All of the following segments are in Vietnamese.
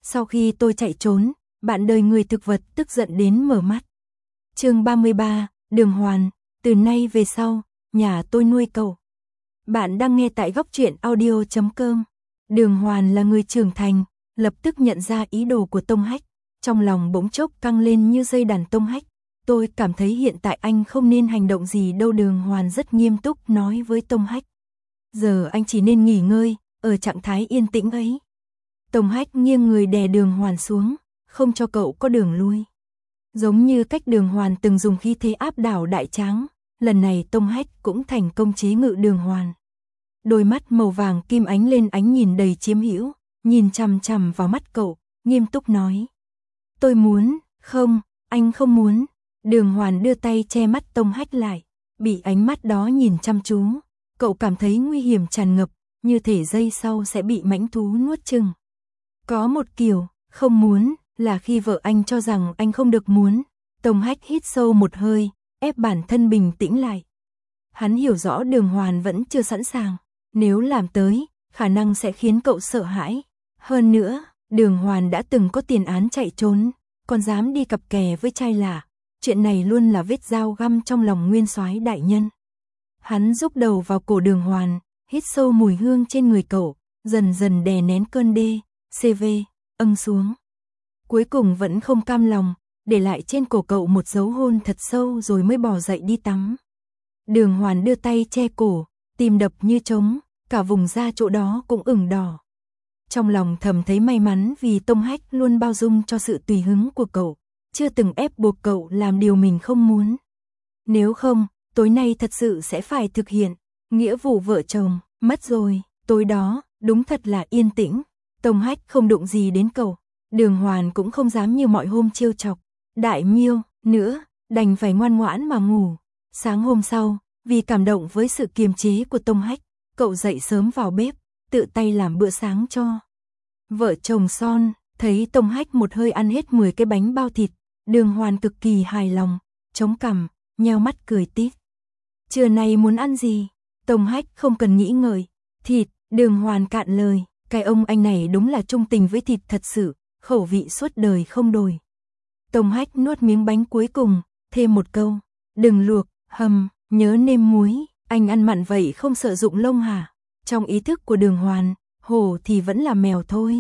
Sau khi tôi chạy trốn, bạn đời người thực vật tức giận đến mở mắt. Chương 33, Đường Hoàn, từ nay về sau, nhà tôi nuôi cậu. Bạn đang nghe tại góc truyện audio.com. Đường Hoàn là người trưởng thành, lập tức nhận ra ý đồ của Tông Hách, trong lòng bỗng chốc căng lên như dây đàn. Tông Hách, tôi cảm thấy hiện tại anh không nên hành động gì đâu. Đường Hoàn rất nghiêm túc nói với Tông Hách. Giờ anh chỉ nên nghỉ ngơi, ở trạng thái yên tĩnh ấy. Tông Hách nghiêng người đè Đường Hoàn xuống, không cho cậu có đường lui. Giống như cách Đường Hoàn từng dùng khí thế áp đảo Đại Tráng, lần này Tông Hách cũng thành công chế ngự Đường Hoàn. Đôi mắt màu vàng kim ánh lên ánh nhìn đầy chiếm hữu, nhìn chằm chằm vào mắt cậu, nghiêm túc nói. Tôi muốn, không, anh không muốn. Đường Hoàn đưa tay che mắt Tông Hách lại, bị ánh mắt đó nhìn chăm chú, cậu cảm thấy nguy hiểm tràn ngập, như thể giây sau sẽ bị mãnh thú nuốt chửng. Có một kiểu, không muốn, là khi vợ anh cho rằng anh không được muốn. Tông Hách hít sâu một hơi, ép bản thân bình tĩnh lại. Hắn hiểu rõ Đường Hoàn vẫn chưa sẵn sàng, nếu làm tới, khả năng sẽ khiến cậu sợ hãi. Hơn nữa, Đường Hoàn đã từng có tiền án chạy trốn, còn dám đi cặp kè với trai lạ. Chuyện này luôn là vết dao găm trong lòng nguyên soái đại nhân. Hắn rúc đầu vào cổ Đường Hoàn, hít sâu mùi hương trên người cậu, dần dần đè nén cơn đê, CV, âng xuống. Cuối cùng vẫn không cam lòng, để lại trên cổ cậu một dấu hôn thật sâu rồi mới bò dậy đi tắm. Đường Hoàn đưa tay che cổ, tim đập như trống, cả vùng da chỗ đó cũng ửng đỏ. Trong lòng thầm thấy may mắn vì Tông Hách luôn bao dung cho sự tùy hứng của cậu, chưa từng ép buộc cậu làm điều mình không muốn. Nếu không, tối nay thật sự sẽ phải thực hiện nghĩa vụ vợ chồng. Mất rồi, tối đó, đúng thật là yên tĩnh. Tông Hách không đụng gì đến cậu, Đường Hoàn cũng không dám như mọi hôm trêu chọc Đại Miêu nữa, đành phải ngoan ngoãn mà ngủ. Sáng hôm sau, vì cảm động với sự kiềm chế của Tông Hách, cậu dậy sớm vào bếp, tự tay làm bữa sáng cho vợ chồng son. Thấy Tông Hách một hơi ăn hết 10 cái bánh bao thịt, Đường Hoàn cực kỳ hài lòng, chống cằm, nheo mắt cười tít. Trưa nay muốn ăn gì? Tông Hách không cần nghĩ ngợi. Thịt. Đường Hoàn cạn lời. Cái ông anh này đúng là trung tình với thịt thật sự, khẩu vị suốt đời không đổi. Tông Hách nuốt miếng bánh cuối cùng, thêm một câu. Đừng luộc, hầm, nhớ nêm muối. Anh ăn mặn vậy không sợ rụng lông hả? Trong ý thức của Đường Hoàn, hổ thì vẫn là mèo thôi.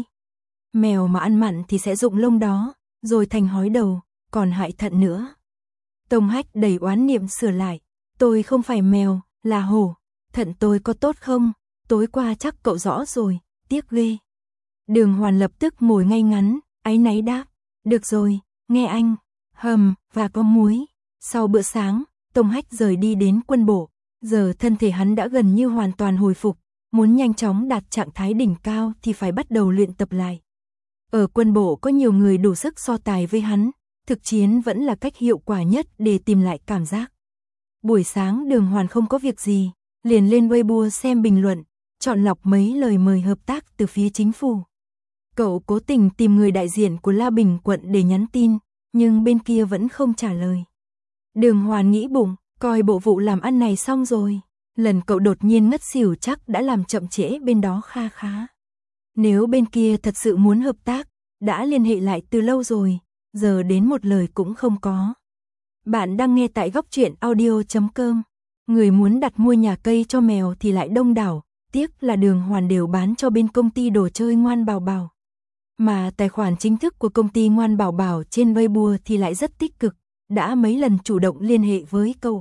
Mèo mà ăn mặn thì sẽ rụng lông đó, rồi thành hói đầu, còn hại thận nữa. Tông Hách đầy oán niệm sửa lại. Tôi không phải mèo, là hổ. Thận tôi có tốt không? Tối qua chắc cậu rõ rồi, tiếc ghê. Đường Hoàn lập tức ngồi ngay ngắn, áy náy đáp. Được rồi, nghe anh, hầm, và có muối. Sau bữa sáng, Tông Hách rời đi đến quân bộ. Giờ thân thể hắn đã gần như hoàn toàn hồi phục, muốn nhanh chóng đạt trạng thái đỉnh cao thì phải bắt đầu luyện tập lại. Ở quân bộ có nhiều người đủ sức so tài với hắn, thực chiến vẫn là cách hiệu quả nhất để tìm lại cảm giác. Buổi sáng Đường Hoàn không có việc gì, liền lên Weibo xem bình luận, chọn lọc mấy lời mời hợp tác từ phía chính phủ. Cậu cố tình tìm người đại diện của La Bình quận để nhắn tin, nhưng bên kia vẫn không trả lời. Đường Hoàn nghĩ bụng, coi bộ vụ làm ăn này xong rồi. Lần cậu đột nhiên ngất xỉu chắc đã làm chậm trễ bên đó kha khá. Nếu bên kia thật sự muốn hợp tác, đã liên hệ lại từ lâu rồi, giờ đến một lời cũng không có. Bạn đang nghe tại góc truyện audio.com. Người muốn đặt mua nhà cây cho mèo thì lại đông đảo, tiếc là Đường Hoàn đều bán cho bên công ty đồ chơi Ngoan Bảo Bảo. Mà tài khoản chính thức của công ty Ngoan Bảo Bảo trên Weibo thì lại rất tích cực, đã mấy lần chủ động liên hệ với cậu.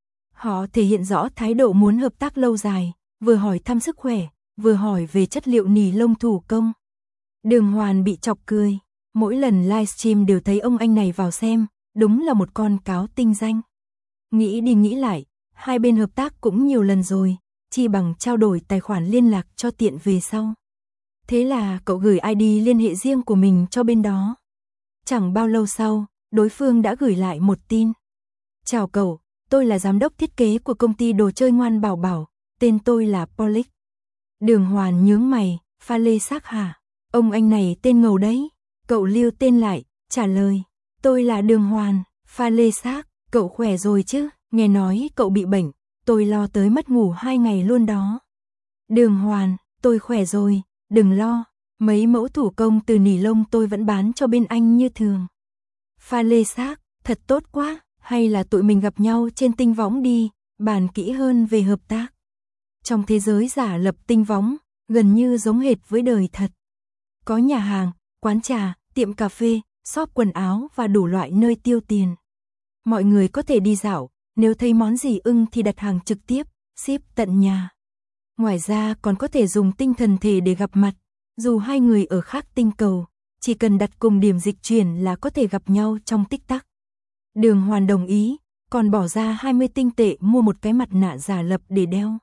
Họ thể hiện rõ thái độ muốn hợp tác lâu dài, vừa hỏi thăm sức khỏe, vừa hỏi về chất liệu nỉ lông thủ công. Đường Hoàn bị chọc cười, mỗi lần livestream đều thấy ông anh này vào xem, đúng là một con cáo tinh danh. Nghĩ đi nghĩ lại, hai bên hợp tác cũng nhiều lần rồi, chi bằng trao đổi tài khoản liên lạc cho tiện về sau. Thế là cậu gửi ID liên hệ riêng của mình cho bên đó. Chẳng bao lâu sau, đối phương đã gửi lại một tin. Chào cậu, tôi là giám đốc thiết kế của công ty đồ chơi Ngoan Bảo Bảo, tên tôi là Polic. Đường Hoàn nhướng mày, pha lê xác hả? Ông anh này tên ngầu đấy. Cậu lưu tên lại, trả lời. Tôi là Đường Hoàn, pha lê xác, cậu khỏe rồi chứ? Nghe nói cậu bị bệnh, tôi lo tới mất ngủ 2 ngày luôn đó. Đường Hoàn, tôi khỏe rồi, đừng lo. Mấy mẫu thủ công từ nỉ lông tôi vẫn bán cho bên anh như thường. Pha lê xác, thật tốt quá, hay là tụi mình gặp nhau trên tinh võng đi, bàn kỹ hơn về hợp tác. Trong thế giới giả lập tinh võng, gần như giống hệt với đời thật. Có nhà hàng, quán trà, tiệm cà phê, shop quần áo và đủ loại nơi tiêu tiền. Mọi người có thể đi dạo, nếu thấy món gì ưng thì đặt hàng trực tiếp, ship tận nhà. Ngoài ra còn có thể dùng tinh thần thể để gặp mặt, dù hai người ở khác tinh cầu, chỉ cần đặt cùng điểm dịch chuyển là có thể gặp nhau trong tích tắc. Đường Hoàn đồng ý, còn bỏ ra 20 tinh tệ mua một cái mặt nạ giả lập để đeo.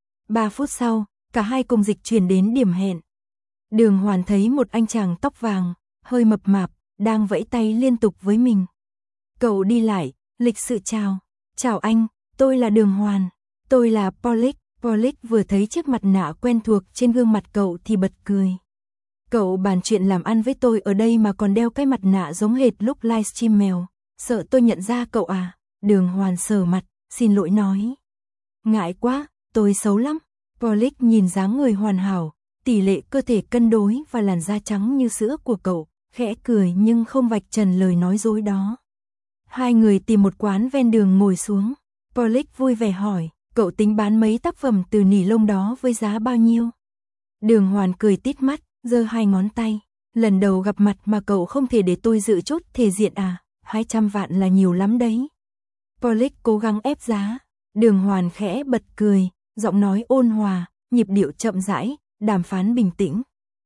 3 phút sau, cả hai cùng dịch chuyển đến điểm hẹn. Đường Hoàn thấy một anh chàng tóc vàng, hơi mập mạp, đang vẫy tay liên tục với mình. Cậu đi lại, lịch sự chào. Chào anh, tôi là Đường Hoàn. Tôi là Pollick. Pollick vừa thấy chiếc mặt nạ quen thuộc trên gương mặt cậu thì bật cười. Cậu bàn chuyện làm ăn với tôi ở đây mà còn đeo cái mặt nạ giống hệt lúc livestream mèo. Sợ tôi nhận ra cậu à? Đường Hoàn sờ mặt, xin lỗi nói. Ngại quá, tôi xấu lắm. Pollick nhìn dáng người hoàn hảo, tỷ lệ cơ thể cân đối và làn da trắng như sữa của cậu, khẽ cười nhưng không vạch trần lời nói dối đó. Hai người tìm một quán ven đường ngồi xuống. Pollick vui vẻ hỏi, cậu tính bán mấy tác phẩm từ nỉ lông đó với giá bao nhiêu? Đường Hoàn cười tít mắt, giơ hai ngón tay. Lần đầu gặp mặt mà cậu không thể để tôi dự chút thể diện à? 200 vạn là nhiều lắm đấy. Pollick cố gắng ép giá. Đường Hoàn khẽ bật cười, giọng nói ôn hòa, nhịp điệu chậm rãi, đàm phán bình tĩnh.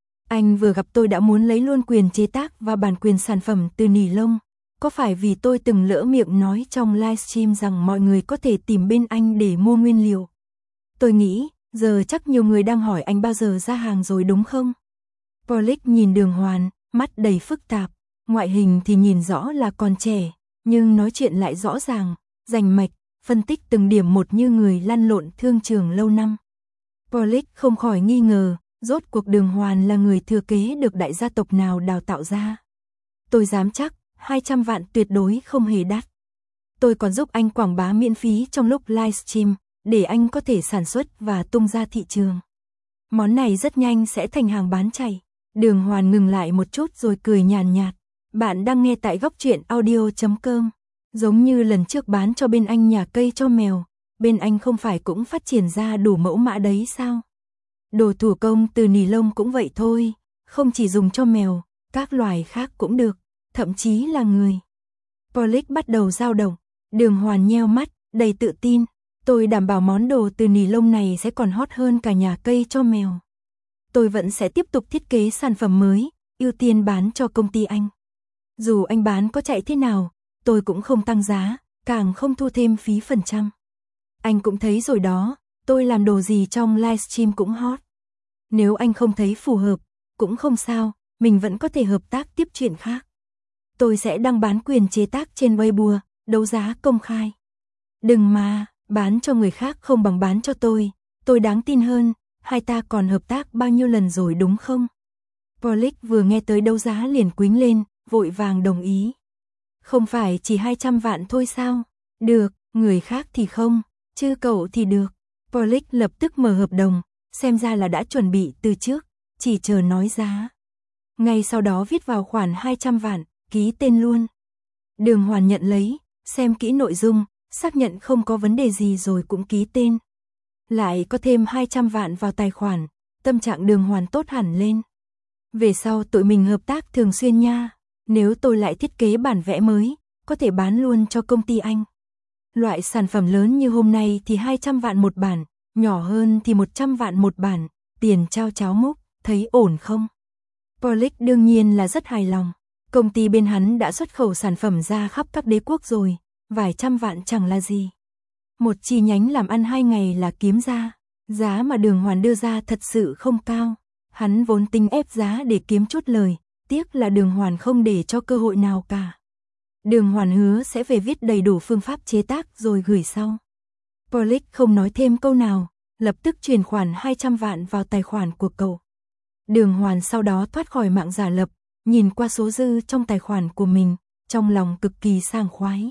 Anh vừa gặp tôi đã muốn lấy luôn quyền chế tác và bản quyền sản phẩm từ nỉ lông. Có phải vì tôi từng lỡ miệng nói trong livestream rằng mọi người có thể tìm bên anh để mua nguyên liệu? Tôi nghĩ, giờ chắc nhiều người đang hỏi anh bao giờ ra hàng rồi đúng không? Pollick nhìn Đường Hoàn, mắt đầy phức tạp. Ngoại hình thì nhìn rõ là còn trẻ, nhưng nói chuyện lại rõ ràng, rành mạch, phân tích từng điểm một như người lăn lộn thương trường lâu năm. Pollick không khỏi nghi ngờ, rốt cuộc Đường Hoàn là người thừa kế được đại gia tộc nào đào tạo ra. Tôi dám chắc, 200 vạn tuyệt đối không hề đắt. Tôi còn giúp anh quảng bá miễn phí trong lúc livestream, để anh có thể sản xuất và tung ra thị trường. Món này rất nhanh sẽ thành hàng bán chạy. Đường Hoàn ngừng lại một chút rồi cười nhàn nhạt. Bạn đang nghe tại góc truyện audio.com. Giống như lần trước bán cho bên anh nhà cây cho mèo, bên anh không phải cũng phát triển ra đủ mẫu mã đấy sao? Đồ thủ công từ nỉ lông cũng vậy thôi, không chỉ dùng cho mèo, các loài khác cũng được, thậm chí là người. Pollick bắt đầu dao động, Đường Hoàn nheo mắt, đầy tự tin. Tôi đảm bảo món đồ từ nỉ lông này sẽ còn hot hơn cả nhà cây cho mèo. Tôi vẫn sẽ tiếp tục thiết kế sản phẩm mới, ưu tiên bán cho công ty anh. Dù anh bán có chạy thế nào, tôi cũng không tăng giá, càng không thu thêm phí phần trăm. Anh cũng thấy rồi đó, tôi làm đồ gì trong livestream cũng hot. Nếu anh không thấy phù hợp, cũng không sao, mình vẫn có thể hợp tác tiếp chuyện khác. Tôi sẽ đăng bán quyền chế tác trên Weibo, đấu giá công khai. Đừng mà, bán cho người khác không bằng bán cho tôi đáng tin hơn, hai ta còn hợp tác bao nhiêu lần rồi đúng không? Pollick vừa nghe tới đấu giá liền quýnh lên, vội vàng đồng ý. Không phải chỉ 200 vạn thôi sao? Được, người khác thì không, chứ cậu thì được. Pollick lập tức mở hợp đồng, xem ra là đã chuẩn bị từ trước, chỉ chờ nói giá. Ngay sau đó viết vào khoản 200 vạn, ký tên luôn. Đường Hoàn nhận lấy, xem kỹ nội dung, xác nhận không có vấn đề gì rồi cũng ký tên. Lại có thêm 200 vạn vào tài khoản, tâm trạng Đường Hoàn tốt hẳn lên. Về sau tụi mình hợp tác thường xuyên nha, nếu tôi lại thiết kế bản vẽ mới, có thể bán luôn cho công ty anh. Loại sản phẩm lớn như hôm nay thì 200 vạn một bản, nhỏ hơn thì 100 vạn một bản, tiền trao cháo múc, thấy ổn không? Pollick đương nhiên là rất hài lòng, công ty bên hắn đã xuất khẩu sản phẩm ra khắp các đế quốc rồi, vài trăm vạn chẳng là gì. Một chi nhánh làm ăn 2 ngày là kiếm ra, giá mà Đường Hoàn đưa ra thật sự không cao. Hắn vốn tính ép giá để kiếm chút lời, tiếc là Đường Hoàn không để cho cơ hội nào cả. Đường Hoàn hứa sẽ về viết đầy đủ phương pháp chế tác rồi gửi sau. Pollick không nói thêm câu nào, lập tức chuyển khoản 200 vạn vào tài khoản của cậu. Đường Hoàn sau đó thoát khỏi mạng giả lập, nhìn qua số dư trong tài khoản của mình, trong lòng cực kỳ sảng khoái.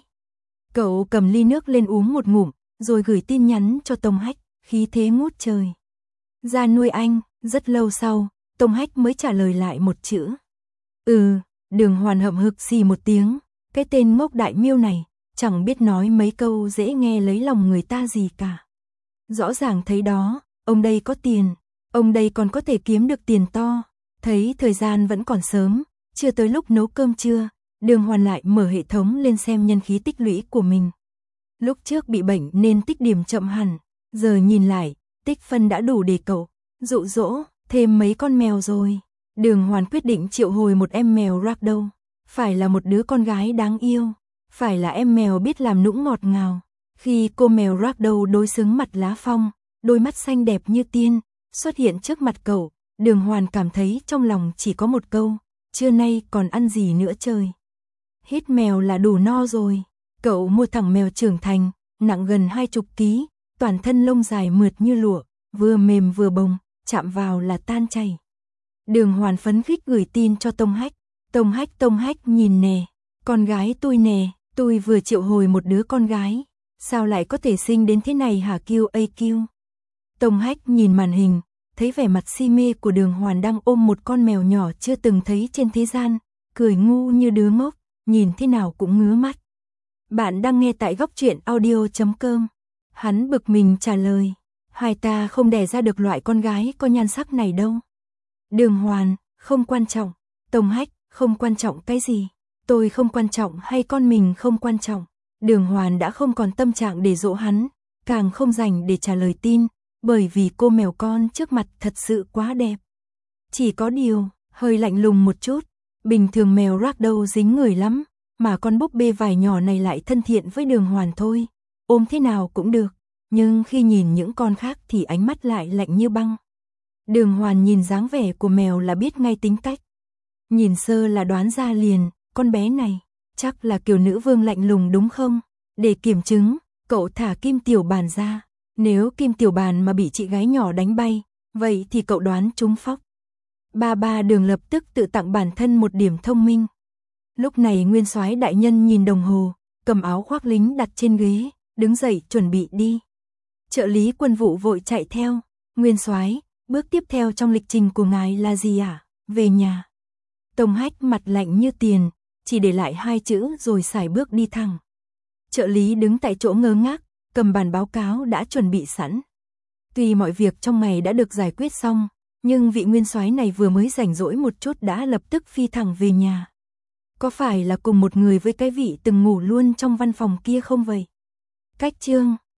Cậu cầm ly nước lên uống một ngụm, rồi gửi tin nhắn cho Tông Hách, khí thế ngút trời. Ra nuôi anh, rất lâu sau, Tông Hách mới trả lời lại một chữ. Đường Hoàn hậm hực xì một tiếng, cái tên ngốc đại miêu này, chẳng biết nói mấy câu dễ nghe lấy lòng người ta gì cả. Rõ ràng thấy đó, ông đây có tiền, ông đây còn có thể kiếm được tiền to. Thấy thời gian vẫn còn sớm, chưa tới lúc nấu cơm trưa, Đường Hoàn lại mở hệ thống lên xem nhân khí tích lũy của mình. Lúc trước bị bệnh nên tích điểm chậm hẳn, giờ nhìn lại, tích phân đã đủ để cậu dụ dỗ thêm mấy con mèo rồi. Đường Hoàn quyết định triệu hồi một em mèo ragdoll, phải là một đứa con gái đáng yêu, phải là em mèo biết làm nũng ngọt ngào. Khi cô mèo ragdoll đối xứng mặt lá phong, đôi mắt xanh đẹp như tiên, xuất hiện trước mặt cậu, Đường Hoàn cảm thấy trong lòng chỉ có một câu, trưa nay còn ăn gì nữa trời. Hít mèo là đủ no rồi. Cậu mua thằng mèo trưởng thành, nặng gần 20 kg, toàn thân lông dài mượt như lụa, vừa mềm vừa bồng, chạm vào là tan chảy. Đường Hoàn phấn khích gửi tin cho Tông Hách. Tông Hách nhìn nè, con gái tôi nè, tôi vừa triệu hồi một đứa con gái, sao lại có thể sinh đến thế này hả QAQ. Tông Hách nhìn màn hình, thấy vẻ mặt si mê của Đường Hoàn đang ôm một con mèo nhỏ chưa từng thấy trên thế gian, cười ngu như đứa ngốc, nhìn thế nào cũng ngứa mắt. Bạn đang nghe tại góc truyện audio.com. Hắn bực mình trả lời, hai ta không đẻ ra được loại con gái có nhan sắc này đâu. Đường Hoàn, không quan trọng. Tông Hách, không quan trọng cái gì? Tôi không quan trọng hay con mình không quan trọng? Đường Hoàn đã không còn tâm trạng để dỗ hắn, càng không dành để trả lời tin, bởi vì cô mèo con trước mặt thật sự quá đẹp. Chỉ có điều, hơi lạnh lùng một chút, bình thường mèo ragdoll dính người lắm, mà con búp bê vải nhỏ này lại thân thiện với Đường Hoàn thôi, ôm thế nào cũng được, nhưng khi nhìn những con khác thì ánh mắt lại lạnh như băng. Đường Hoàn nhìn dáng vẻ của mèo là biết ngay tính cách. Nhìn sơ là đoán ra liền, con bé này, chắc là kiểu nữ vương lạnh lùng đúng không? Để kiểm chứng, cậu thả Kim Tiểu Bàn ra. Nếu Kim Tiểu Bàn mà bị chị gái nhỏ đánh bay, vậy thì cậu đoán trúng phóc. Ba Đường lập tức tự tặng bản thân một điểm thông minh. Lúc này Nguyên Soái đại nhân nhìn đồng hồ, cầm áo khoác lính đặt trên ghế, đứng dậy chuẩn bị đi. Trợ lý quân vụ vội chạy theo. Nguyên Soái, bước tiếp theo trong lịch trình của ngài là gì ạ? Về nhà. Tông Hách mặt lạnh như tiền, chỉ để lại 2 chữ rồi sải bước đi thẳng. Trợ lý đứng tại chỗ ngơ ngác, cầm bản báo cáo đã chuẩn bị sẵn. Tuy mọi việc trong ngày đã được giải quyết xong, nhưng vị Nguyên Soái này vừa mới rảnh rỗi một chút đã lập tức phi thẳng về nhà. Có phải là cùng một người với cái vị từng ngủ luôn trong văn phòng kia không vậy? Cách chương